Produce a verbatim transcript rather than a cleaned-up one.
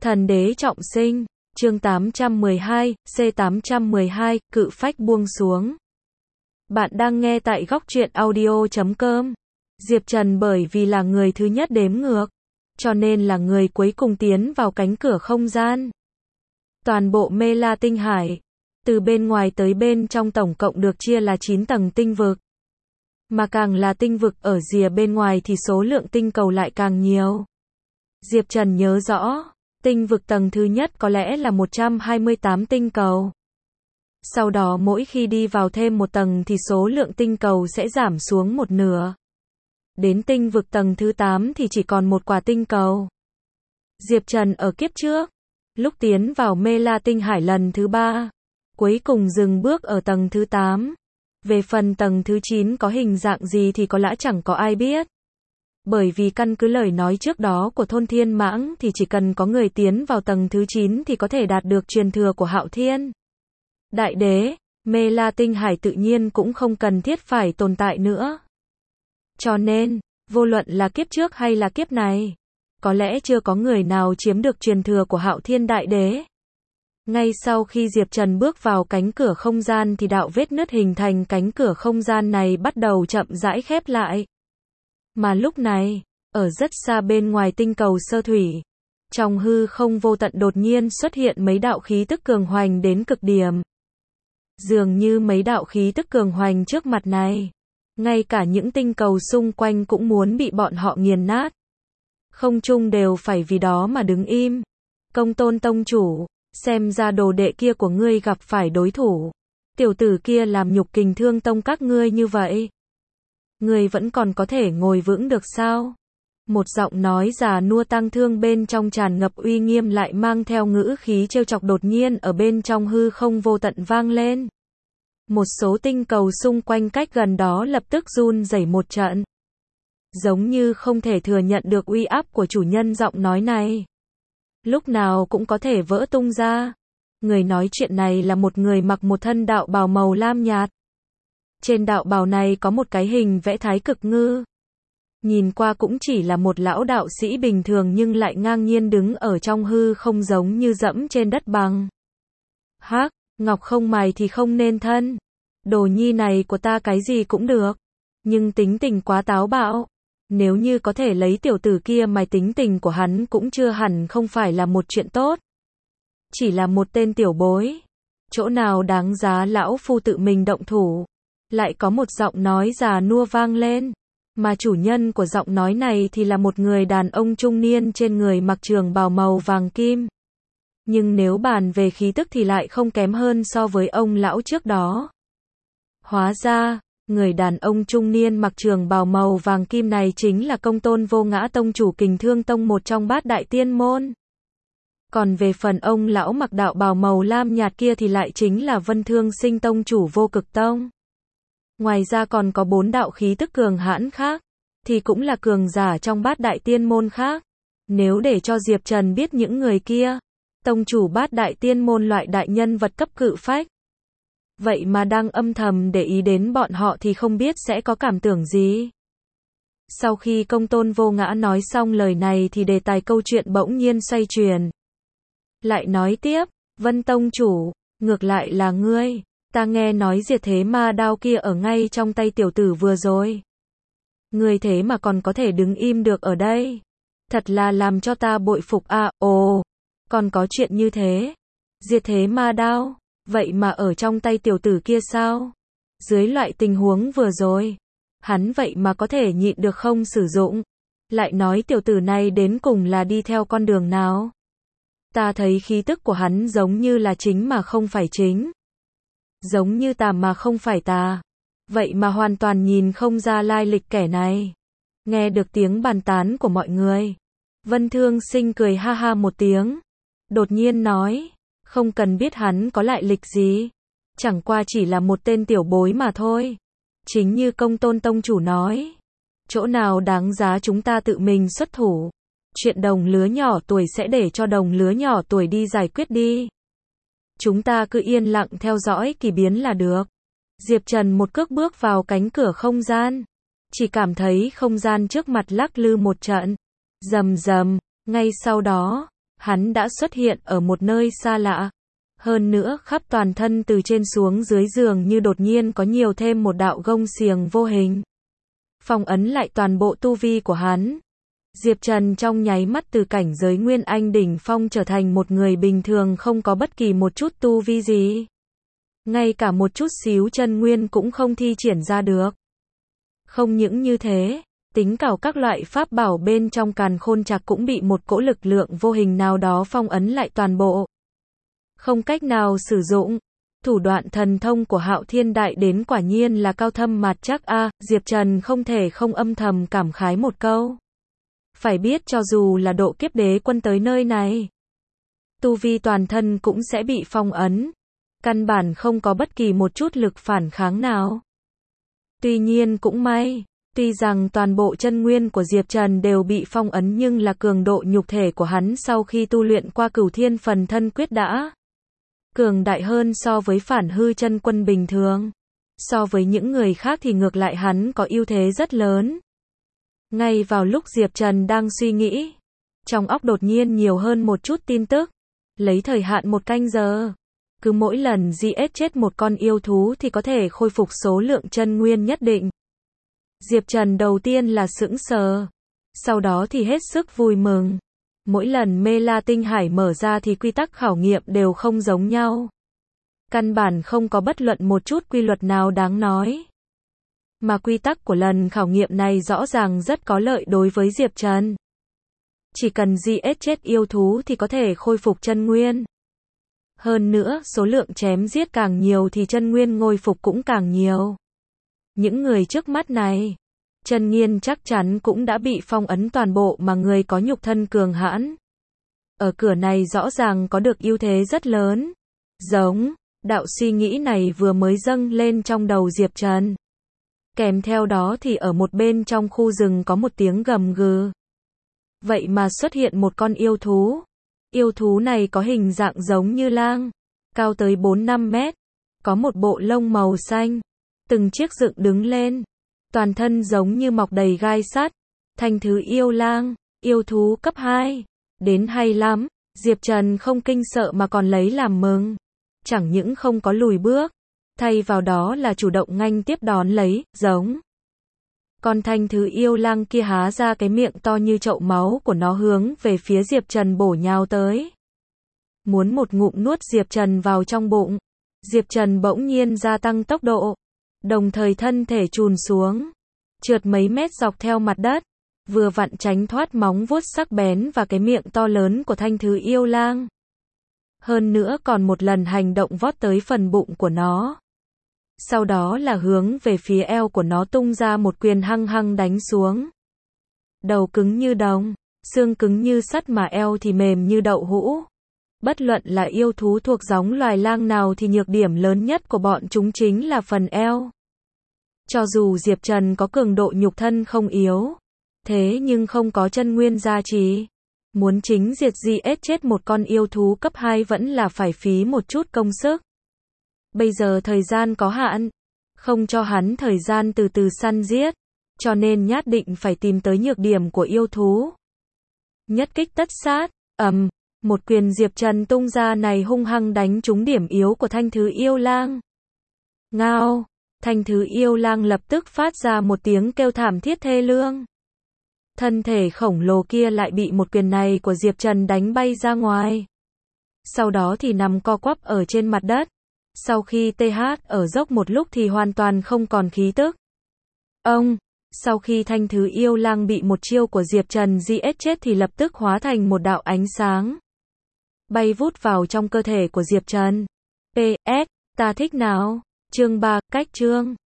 Thần đế trọng sinh, chương tám trăm mười hai, C tám trăm mười hai, cự phách buông xuống. Bạn đang nghe tại góc truyện audio chấm com. Diệp Trần bởi vì là người thứ nhất đếm ngược, cho nên là người cuối cùng tiến vào cánh cửa không gian. Toàn bộ Mê La Tinh Hải, từ bên ngoài tới bên trong tổng cộng được chia là chín tầng tinh vực. Mà càng là tinh vực ở rìa bên ngoài thì số lượng tinh cầu lại càng nhiều. Diệp Trần nhớ rõ, tinh vực tầng thứ nhất có lẽ là một trăm hai mươi tám tinh cầu. Sau đó mỗi khi đi vào thêm một tầng thì số lượng tinh cầu sẽ giảm xuống một nửa. Đến tinh vực tầng thứ tám thì chỉ còn một quả tinh cầu. Diệp Trần ở kiếp trước, lúc tiến vào Mê La Tinh Hải lần thứ ba, cuối cùng dừng bước ở tầng thứ tám. Về phần tầng thứ chín có hình dạng gì thì có lẽ chẳng có ai biết. Bởi vì căn cứ lời nói trước đó của Thôn Thiên Mãng thì chỉ cần có người tiến vào tầng thứ chín thì có thể đạt được truyền thừa của Hạo Thiên Đại Đế, Mê La Tinh Hải tự nhiên cũng không cần thiết phải tồn tại nữa. Cho nên, vô luận là kiếp trước hay là kiếp này, có lẽ chưa có người nào chiếm được truyền thừa của Hạo Thiên Đại Đế. Ngay sau khi Diệp Trần bước vào cánh cửa không gian thì đạo vết nứt hình thành cánh cửa không gian này bắt đầu chậm rãi khép lại. Mà lúc này, ở rất xa bên ngoài tinh cầu sơ thủy, trong hư không vô tận đột nhiên xuất hiện mấy đạo khí tức cường hoành đến cực điểm. Dường như mấy đạo khí tức cường hoành trước mặt này, ngay cả những tinh cầu xung quanh cũng muốn bị bọn họ nghiền nát. Không trung đều phải vì đó mà đứng im. Công Tôn tông chủ, xem ra đồ đệ kia của ngươi gặp phải đối thủ. Tiểu tử kia làm nhục Kình Thương Tông các ngươi như vậy. Ngươi vẫn còn có thể ngồi vững được sao? Một giọng nói già nua tang thương bên trong tràn ngập uy nghiêm lại mang theo ngữ khí trêu chọc đột nhiên ở bên trong hư không vô tận vang lên. Một số tinh cầu xung quanh cách gần đó lập tức run rẩy một trận. Giống như không thể thừa nhận được uy áp của chủ nhân giọng nói này. Lúc nào cũng có thể vỡ tung ra. Người nói chuyện này là một người mặc một thân đạo bào màu lam nhạt. Trên đạo bào này có một cái hình vẽ thái cực ngư. Nhìn qua cũng chỉ là một lão đạo sĩ bình thường nhưng lại ngang nhiên đứng ở trong hư không giống như dẫm trên đất bằng. Hắc, ngọc không mài thì không nên thân. Đồ nhi này của ta cái gì cũng được. Nhưng tính tình quá táo bạo. Nếu như có thể lấy tiểu tử kia mài tính tình của hắn cũng chưa hẳn không phải là một chuyện tốt. Chỉ là một tên tiểu bối. Chỗ nào đáng giá lão phu tự mình động thủ. Lại có một giọng nói già nua vang lên. Mà chủ nhân của giọng nói này thì là một người đàn ông trung niên trên người mặc trường bào màu vàng kim. Nhưng nếu bàn về khí tức thì lại không kém hơn so với ông lão trước đó. Hóa ra, người đàn ông trung niên mặc trường bào màu vàng kim này chính là Công Tôn Vô Ngã tông chủ Kình Thương Tông, một trong bát đại tiên môn. Còn về phần ông lão mặc đạo bào màu lam nhạt kia thì lại chính là Vân Thương Sinh tông chủ Vô Cực Tông. Ngoài ra còn có bốn đạo khí tức cường hãn khác, thì cũng là cường giả trong bát đại tiên môn khác. Nếu để cho Diệp Trần biết những người kia, tông chủ bát đại tiên môn loại đại nhân vật cấp cự phách, vậy mà đang âm thầm để ý đến bọn họ thì không biết sẽ có cảm tưởng gì. Sau khi Công Tôn Vô Ngã nói xong lời này thì đề tài câu chuyện bỗng nhiên xoay chuyển. Lại nói tiếp, Vân tông chủ, ngược lại là ngươi. Ta nghe nói diệt thế ma đao kia ở ngay trong tay tiểu tử vừa rồi. Ngươi thế mà còn có thể đứng im được ở đây. Thật là làm cho ta bội phục à, ồ, còn có chuyện như thế. Diệt thế ma đao, vậy mà ở trong tay tiểu tử kia sao? Dưới loại tình huống vừa rồi, hắn vậy mà có thể nhịn được không sử dụng. Lại nói tiểu tử này đến cùng là đi theo con đường nào? Ta thấy khí tức của hắn giống như là chính mà không phải chính. Giống như tà mà không phải tà. Vậy mà hoàn toàn nhìn không ra lai lịch kẻ này. Nghe được tiếng bàn tán của mọi người, Vân Thương Sinh cười ha ha một tiếng. Đột nhiên nói, không cần biết hắn có lại lịch gì. Chẳng qua chỉ là một tên tiểu bối mà thôi. Chính như Công Tôn tông chủ nói. Chỗ nào đáng giá chúng ta tự mình xuất thủ. Chuyện đồng lứa nhỏ tuổi sẽ để cho đồng lứa nhỏ tuổi đi giải quyết đi. Chúng ta cứ yên lặng theo dõi kỳ biến là được. Diệp Trần một cước bước vào cánh cửa không gian. Chỉ cảm thấy không gian trước mặt lắc lư một trận. Rầm rầm, ngay sau đó, hắn đã xuất hiện ở một nơi xa lạ. Hơn nữa khắp toàn thân từ trên xuống dưới giường như đột nhiên có nhiều thêm một đạo gông xiềng vô hình. Phong ấn lại toàn bộ tu vi của hắn. Diệp Trần trong nháy mắt từ cảnh giới Nguyên Anh đỉnh phong trở thành một người bình thường không có bất kỳ một chút tu vi gì. Ngay cả một chút xíu chân nguyên cũng không thi triển ra được. Không những như thế, tính cả các loại pháp bảo bên trong càn khôn trạc cũng bị một cỗ lực lượng vô hình nào đó phong ấn lại toàn bộ. Không cách nào sử dụng. Thủ đoạn thần thông của Hạo Thiên Đại Đế quả nhiên là cao thâm mạt chắc a, à, Diệp Trần không thể không âm thầm cảm khái một câu. Phải biết cho dù là độ kiếp đế quân tới nơi này, tu vi toàn thân cũng sẽ bị phong ấn. Căn bản không có bất kỳ một chút lực phản kháng nào. Tuy nhiên cũng may, tuy rằng toàn bộ chân nguyên của Diệp Trần đều bị phong ấn nhưng là cường độ nhục thể của hắn sau khi tu luyện qua Cửu Thiên Phần Thân Quyết đã cường đại hơn so với Phản Hư Chân Quân bình thường. So với những người khác thì ngược lại hắn có ưu thế rất lớn. Ngay vào lúc Diệp Trần đang suy nghĩ, trong óc đột nhiên nhiều hơn một chút tin tức. Lấy thời hạn một canh giờ, cứ mỗi lần giết chết một con yêu thú thì có thể khôi phục số lượng chân nguyên nhất định. Diệp Trần đầu tiên là sững sờ, sau đó thì hết sức vui mừng. Mỗi lần Mê La Tinh Hải mở ra thì quy tắc khảo nghiệm đều không giống nhau. Căn bản không có bất luận một chút quy luật nào đáng nói. Mà quy tắc của lần khảo nghiệm này rõ ràng rất có lợi đối với Diệp Trần. Chỉ cần giết chết yêu thú thì có thể khôi phục chân nguyên. Hơn nữa, số lượng chém giết càng nhiều thì chân nguyên ngôi phục cũng càng nhiều. Những người trước mắt này, chân nguyên chắc chắn cũng đã bị phong ấn toàn bộ mà người có nhục thân cường hãn. Ở cửa này rõ ràng có được ưu thế rất lớn. Giống, đạo suy nghĩ này vừa mới dâng lên trong đầu Diệp Trần. Kèm theo đó thì ở một bên trong khu rừng có một tiếng gầm gừ. Vậy mà xuất hiện một con yêu thú. Yêu thú này có hình dạng giống như lang, cao tới bốn năm mét, có một bộ lông màu xanh, từng chiếc dựng đứng lên, toàn thân giống như mọc đầy gai sắt. Thanh Thứ Yêu Lang, yêu thú cấp hai, đến hay lắm. Diệp Trần không kinh sợ mà còn lấy làm mừng. Chẳng những không có lùi bước, thay vào đó là chủ động nghênh tiếp đón lấy, giống. Con Thanh Thứ Yêu Lang kia há ra cái miệng to như chậu máu của nó hướng về phía Diệp Trần bổ nhào tới. Muốn một ngụm nuốt Diệp Trần vào trong bụng. Diệp Trần bỗng nhiên gia tăng tốc độ, đồng thời thân thể chùn xuống, trượt mấy mét dọc theo mặt đất, vừa vặn tránh thoát móng vuốt sắc bén và cái miệng to lớn của Thanh Thứ Yêu Lang. Hơn nữa còn một lần hành động vót tới phần bụng của nó. Sau đó là hướng về phía eo của nó tung ra một quyền hăng hăng đánh xuống. Đầu cứng như đồng, xương cứng như sắt mà eo thì mềm như đậu hũ. Bất luận là yêu thú thuộc giống loài lang nào thì nhược điểm lớn nhất của bọn chúng chính là phần eo. Cho dù Diệp Trần có cường độ nhục thân không yếu, thế nhưng không có chân nguyên gia trì, muốn chính diệt giết chết một con yêu thú cấp hai vẫn là phải phí một chút công sức. Bây giờ thời gian có hạn, không cho hắn thời gian từ từ săn giết, cho nên nhất định phải tìm tới nhược điểm của yêu thú. Nhất kích tất sát, ầm, một quyền Diệp Trần tung ra này hung hăng đánh trúng điểm yếu của Thanh Thứ Yêu Lang. Ngao, Thanh Thứ Yêu Lang lập tức phát ra một tiếng kêu thảm thiết thê lương. Thân thể khổng lồ kia lại bị một quyền này của Diệp Trần đánh bay ra ngoài. Sau đó thì nằm co quắp ở trên mặt đất. Sau khi tê hát ở dốc một lúc thì hoàn toàn không còn khí tức. Ông, sau khi Thanh Thứ Yêu Lang bị một chiêu của Diệp Trần giết chết thì lập tức hóa thành một đạo ánh sáng, bay vút vào trong cơ thể của Diệp Trần. pê ét, ta thích nào? Chương ba, cách chương.